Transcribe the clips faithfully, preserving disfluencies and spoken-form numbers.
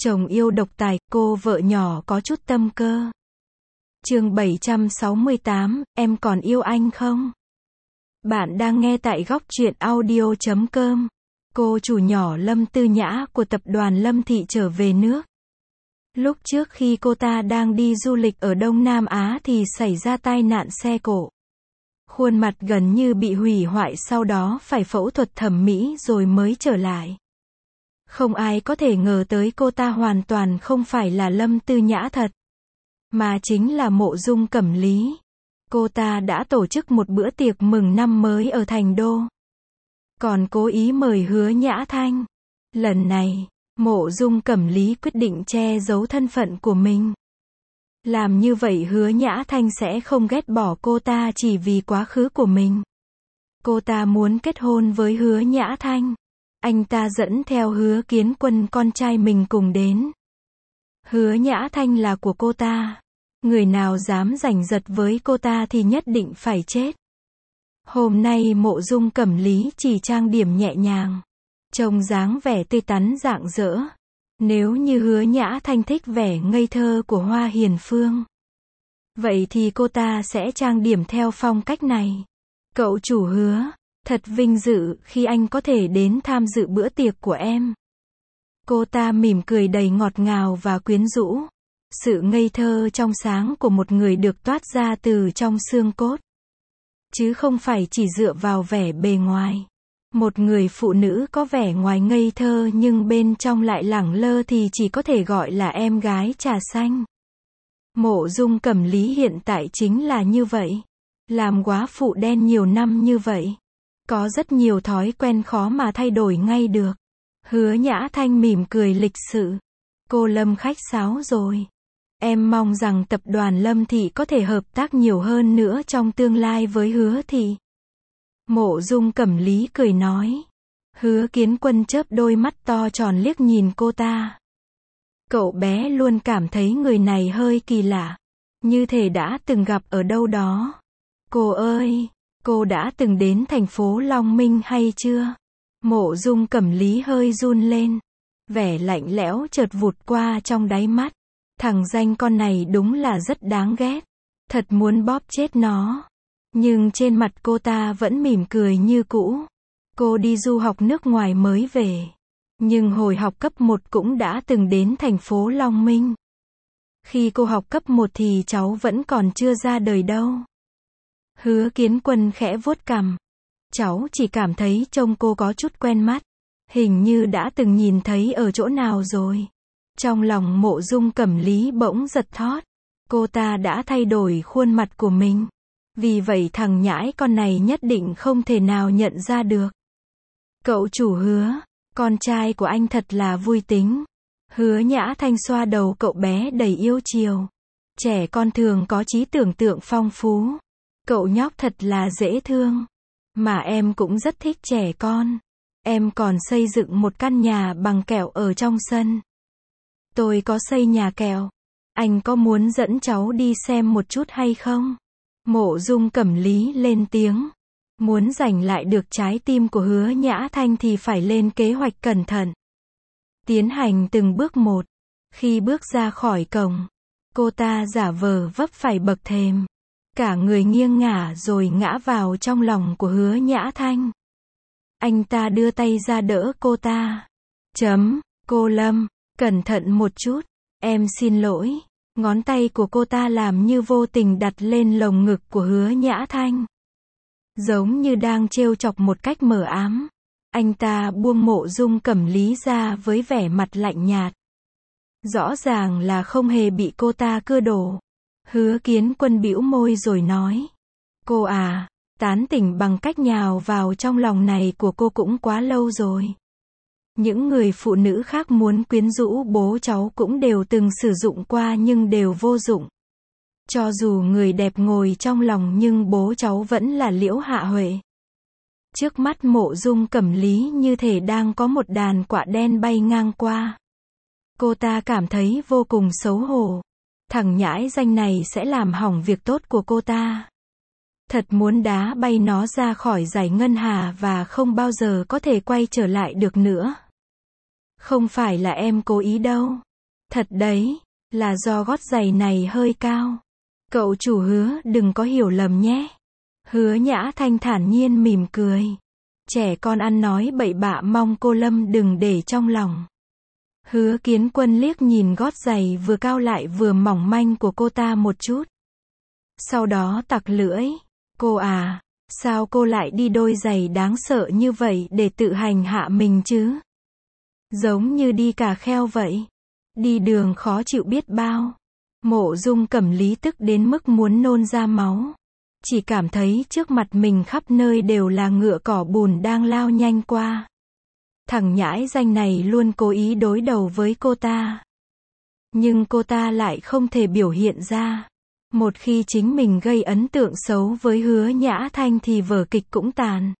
Chồng yêu độc tài, cô vợ nhỏ có chút tâm cơ. Chương bảy trăm sáu mươi tám, em còn yêu anh không? Bạn đang nghe tại góc truyện audio chấm com. Cô chủ nhỏ Lâm Tư Nhã của tập đoàn Lâm Thị trở về nước. Lúc trước khi cô ta đang đi du lịch ở Đông Nam Á thì xảy ra tai nạn xe cộ. Khuôn mặt gần như bị hủy hoại, sau đó phải phẫu thuật thẩm mỹ rồi mới trở lại. Không ai có thể ngờ tới cô ta hoàn toàn không phải là Lâm Tư Nhã thật, mà chính là Mộ Dung Cẩm Lý. Cô ta đã tổ chức một bữa tiệc mừng năm mới ở Thành Đô, còn cố ý mời Hứa Nhã Thanh. Lần này, Mộ Dung Cẩm Lý quyết định che giấu thân phận của mình. Làm như vậy Hứa Nhã Thanh sẽ không ghét bỏ cô ta chỉ vì quá khứ của mình. Cô ta muốn kết hôn với Hứa Nhã Thanh. Anh ta dẫn theo Hứa Kiến Quân, con trai mình, cùng đến. Hứa Nhã Thanh là của cô ta. Người nào dám giành giật với cô ta thì nhất định phải chết. Hôm nay Mộ Dung Cẩm Lý chỉ trang điểm nhẹ nhàng, trông dáng vẻ tươi tắn rạng rỡ. Nếu như Hứa Nhã Thanh thích vẻ ngây thơ của Hoa Hiền Phương, vậy thì cô ta sẽ trang điểm theo phong cách này. Cậu chủ Hứa, thật vinh dự khi anh có thể đến tham dự bữa tiệc của em. Cô ta mỉm cười đầy ngọt ngào và quyến rũ. Sự ngây thơ trong sáng của một người được toát ra từ trong xương cốt, chứ không phải chỉ dựa vào vẻ bề ngoài. Một người phụ nữ có vẻ ngoài ngây thơ nhưng bên trong lại lẳng lơ thì chỉ có thể gọi là em gái trà xanh. Mộ Dung Cẩm Lý hiện tại chính là như vậy. Làm góa phụ đen nhiều năm như vậy, có rất nhiều thói quen khó mà thay đổi ngay được. Hứa Nhã Thanh mỉm cười lịch sự. Cô Lâm khách sáo rồi. Em mong rằng tập đoàn Lâm Thị có thể hợp tác nhiều hơn nữa trong tương lai với Hứa Thị. Mộ Dung Cẩm Lý cười nói. Hứa Kiến Quân chớp đôi mắt to tròn liếc nhìn cô ta. Cậu bé luôn cảm thấy người này hơi kỳ lạ, như thể đã từng gặp ở đâu đó. Cô ơi, cô đã từng đến thành phố Long Minh hay chưa? Mộ Dung Cẩm Lý hơi run lên. Vẻ lạnh lẽo chợt vụt qua trong đáy mắt. Thằng danh con này đúng là rất đáng ghét. Thật muốn bóp chết nó. Nhưng trên mặt cô ta vẫn mỉm cười như cũ. Cô đi du học nước ngoài mới về, nhưng hồi học cấp một cũng đã từng đến thành phố Long Minh. Khi cô học cấp một thì cháu vẫn còn chưa ra đời đâu. Hứa Kiến Quân khẽ vuốt cằm. Cháu chỉ cảm thấy trông cô có chút quen mắt. Hình như đã từng nhìn thấy ở chỗ nào rồi. Trong lòng Mộ Dung Cẩm Lý bỗng giật thót. Cô ta đã thay đổi khuôn mặt của mình. Vì vậy thằng nhãi con này nhất định không thể nào nhận ra được. Cậu chủ Hứa, con trai của anh thật là vui tính. Hứa Nhã Thanh xoa đầu cậu bé đầy yêu chiều. Trẻ con thường có trí tưởng tượng phong phú. Cậu nhóc thật là dễ thương. Mà em cũng rất thích trẻ con. Em còn xây dựng một căn nhà bằng kẹo ở trong sân. Tôi có xây nhà kẹo. Anh có muốn dẫn cháu đi xem một chút hay không? Mộ Dung Cẩm Lý lên tiếng. Muốn giành lại được trái tim của Hứa Nhã Thanh thì phải lên kế hoạch cẩn thận. Tiến hành từng bước một. Khi bước ra khỏi cổng, cô ta giả vờ vấp phải bậc thềm. Cả người nghiêng ngả rồi ngã vào trong lòng của Hứa Nhã Thanh. Anh ta đưa tay ra đỡ cô ta. Chấm, cô Lâm, cẩn thận một chút. Em xin lỗi. Ngón tay của cô ta làm như vô tình đặt lên lồng ngực của Hứa Nhã Thanh. Giống như đang trêu chọc một cách mờ ám. Anh ta buông Mộ Dung Cẩm Lý ra với vẻ mặt lạnh nhạt. Rõ ràng là không hề bị cô ta cưa đổ. Hứa Kiến Quân bĩu môi rồi nói. Cô à, tán tỉnh bằng cách nhào vào trong lòng này của cô cũng quá lâu rồi. Những người phụ nữ khác muốn quyến rũ bố cháu cũng đều từng sử dụng qua nhưng đều vô dụng. Cho dù người đẹp ngồi trong lòng nhưng bố cháu vẫn là Liễu Hạ Huệ. Trước mắt Mộ Dung Cẩm Lý như thể đang có một đàn quạ đen bay ngang qua. Cô ta cảm thấy vô cùng xấu hổ. Thằng nhãi danh này sẽ làm hỏng việc tốt của cô ta. Thật muốn đá bay nó ra khỏi giải ngân hà và không bao giờ có thể quay trở lại được nữa. Không phải là em cố ý đâu. Thật đấy, là do gót giày này hơi cao. Cậu chủ Hứa đừng có hiểu lầm nhé. Hứa Nhã Thanh thản nhiên mỉm cười. Trẻ con ăn nói bậy bạ, mong cô Lâm đừng để trong lòng. Hứa Kiến Quân liếc nhìn gót giày vừa cao lại vừa mỏng manh của cô ta một chút. Sau đó tặc lưỡi. Cô à, sao cô lại đi đôi giày đáng sợ như vậy để tự hành hạ mình chứ? Giống như đi cà kheo vậy. Đi đường khó chịu biết bao. Mộ Dung Cẩm Lý tức đến mức muốn nôn ra máu. Chỉ cảm thấy trước mặt mình khắp nơi đều là ngựa cỏ bùn đang lao nhanh qua. Thằng nhãi danh này luôn cố ý đối đầu với cô ta. Nhưng cô ta lại không thể biểu hiện ra. Một khi chính mình gây ấn tượng xấu với Hứa Nhã Thanh thì vở kịch cũng tàn.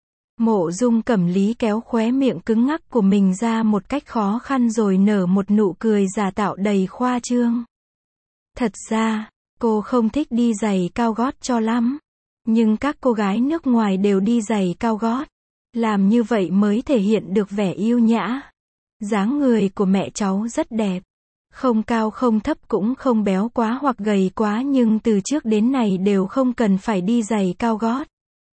Mộ Dung Cẩm Lý kéo khóe miệng cứng ngắc của mình ra một cách khó khăn rồi nở một nụ cười giả tạo đầy khoa trương. Thật ra, cô không thích đi giày cao gót cho lắm. Nhưng các cô gái nước ngoài đều đi giày cao gót. Làm như vậy mới thể hiện được vẻ yêu nhã. Dáng người của mẹ cháu rất đẹp. Không cao không thấp cũng không béo quá hoặc gầy quá, nhưng từ trước đến nay đều không cần phải đi giày cao gót.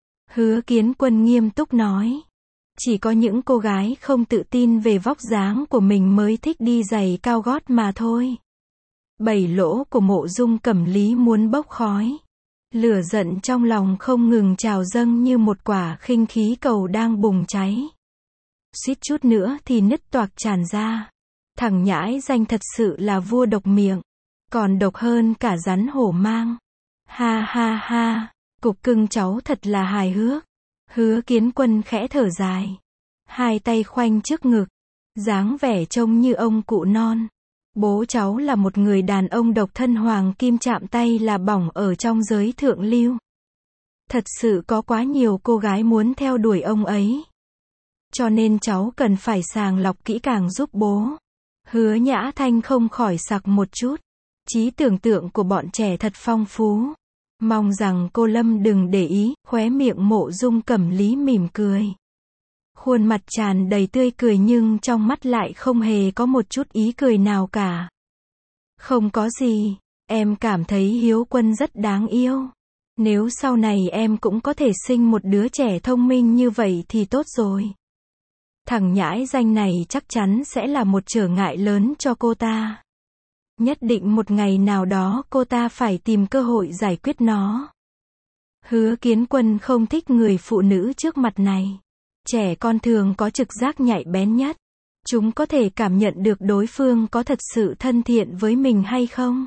Hứa Kiến Quân nghiêm túc nói. Chỉ có những cô gái không tự tin về vóc dáng của mình mới thích đi giày cao gót mà thôi. Bảy lỗ của Mộ Dung Cẩm Lý muốn bốc khói. Lửa giận trong lòng không ngừng trào dâng như một quả khinh khí cầu đang bùng cháy. Suýt chút nữa thì nứt toạc tràn ra. Thằng nhãi danh thật sự là vua độc miệng. Còn độc hơn cả rắn hổ mang. Ha ha ha, cục cưng cháu thật là hài hước. Hứa Kiến Quân khẽ thở dài. Hai tay khoanh trước ngực. Dáng vẻ trông như ông cụ non. Bố cháu là một người đàn ông độc thân, hoàng kim chạm tay là bỏng ở trong giới thượng lưu. Thật sự có quá nhiều cô gái muốn theo đuổi ông ấy. Cho nên cháu cần phải sàng lọc kỹ càng giúp bố. Hứa Nhã Thanh không khỏi sặc một chút. Trí tưởng tượng của bọn trẻ thật phong phú. Mong rằng cô Lâm đừng để ý. Khóe miệng Mộ Dung Cẩm Lý mỉm cười. Khuôn mặt tràn đầy tươi cười nhưng trong mắt lại không hề có một chút ý cười nào cả. Không có gì, em cảm thấy Hiếu Quân rất đáng yêu. Nếu sau này em cũng có thể sinh một đứa trẻ thông minh như vậy thì tốt rồi. Thằng nhãi danh này chắc chắn sẽ là một trở ngại lớn cho cô ta. Nhất định một ngày nào đó cô ta phải tìm cơ hội giải quyết nó. Hứa Kiến Quân không thích người phụ nữ trước mặt này. Trẻ con thường có trực giác nhạy bén nhất. Chúng có thể cảm nhận được đối phương có thật sự thân thiện với mình hay không.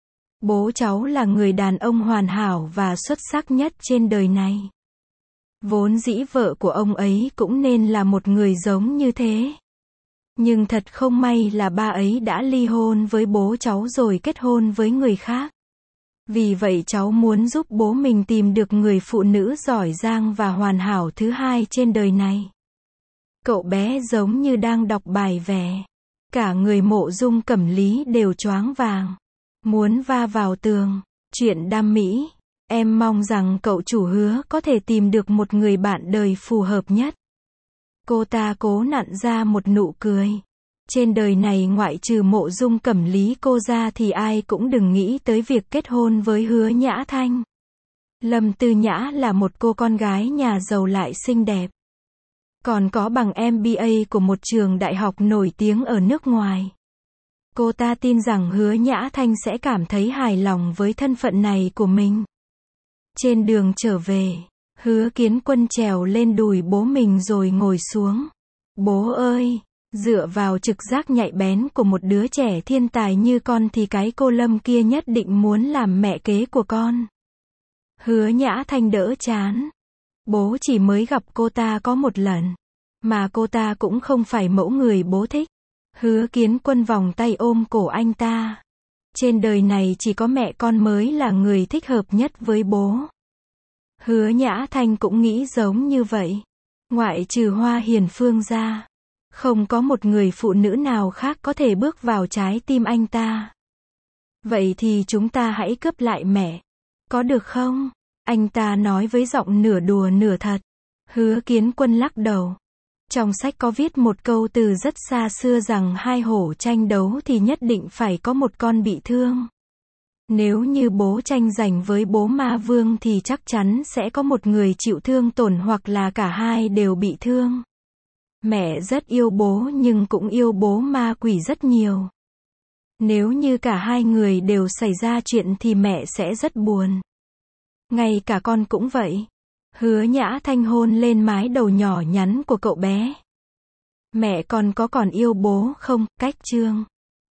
Bố cháu là người đàn ông hoàn hảo và xuất sắc nhất trên đời này. Vốn dĩ vợ của ông ấy cũng nên là một người giống như thế. Nhưng thật không may là ba ấy đã ly hôn với bố cháu rồi kết hôn với người khác. Vì vậy cháu muốn giúp bố mình tìm được người phụ nữ giỏi giang và hoàn hảo thứ hai trên đời này. Cậu bé giống như đang đọc bài vẽ. Cả người Mộ Dung Cẩm Lý đều choáng váng. Muốn va vào tường. Chuyện đam mỹ. Em mong rằng cậu chủ Hứa có thể tìm được một người bạn đời phù hợp nhất. Cô ta cố nặn ra một nụ cười. Trên đời này ngoại trừ Mộ Dung Cẩm Lý cô ra thì ai cũng đừng nghĩ tới việc kết hôn với Hứa Nhã Thanh. Lâm Tư Nhã là một cô con gái nhà giàu lại xinh đẹp. Còn có bằng em bê a của một trường đại học nổi tiếng ở nước ngoài. Cô ta tin rằng Hứa Nhã Thanh sẽ cảm thấy hài lòng với thân phận này của mình. Trên đường trở về, Hứa Kiến Quân trèo lên đùi bố mình rồi ngồi xuống. Bố ơi! Dựa vào trực giác nhạy bén của một đứa trẻ thiên tài như con thì cái cô Lâm kia nhất định muốn làm mẹ kế của con. Hứa Nhã Thanh đỡ chán. Bố chỉ mới gặp cô ta có một lần. Mà cô ta cũng không phải mẫu người bố thích. Hứa Kiến Quân vòng tay ôm cổ anh ta. Trên đời này chỉ có mẹ con mới là người thích hợp nhất với bố. Hứa Nhã Thanh cũng nghĩ giống như vậy. Ngoại trừ Hoa Hiền Phương ra. Không có một người phụ nữ nào khác có thể bước vào trái tim anh ta. Vậy thì chúng ta hãy cướp lại mẹ. Có được không? Anh ta nói với giọng nửa đùa nửa thật. Hứa Kiến Quân lắc đầu. Trong sách có viết một câu từ rất xa xưa rằng hai hổ tranh đấu thì nhất định phải có một con bị thương. Nếu như bố tranh giành với bố ma vương thì chắc chắn sẽ có một người chịu thương tổn hoặc là cả hai đều bị thương. Mẹ rất yêu bố nhưng cũng yêu bố ma quỷ rất nhiều. Nếu như cả hai người đều xảy ra chuyện thì mẹ sẽ rất buồn. Ngay cả con cũng vậy. Hứa Nhã Thanh hôn lên mái đầu nhỏ nhắn của cậu bé. Mẹ con có còn yêu bố không? Cách chương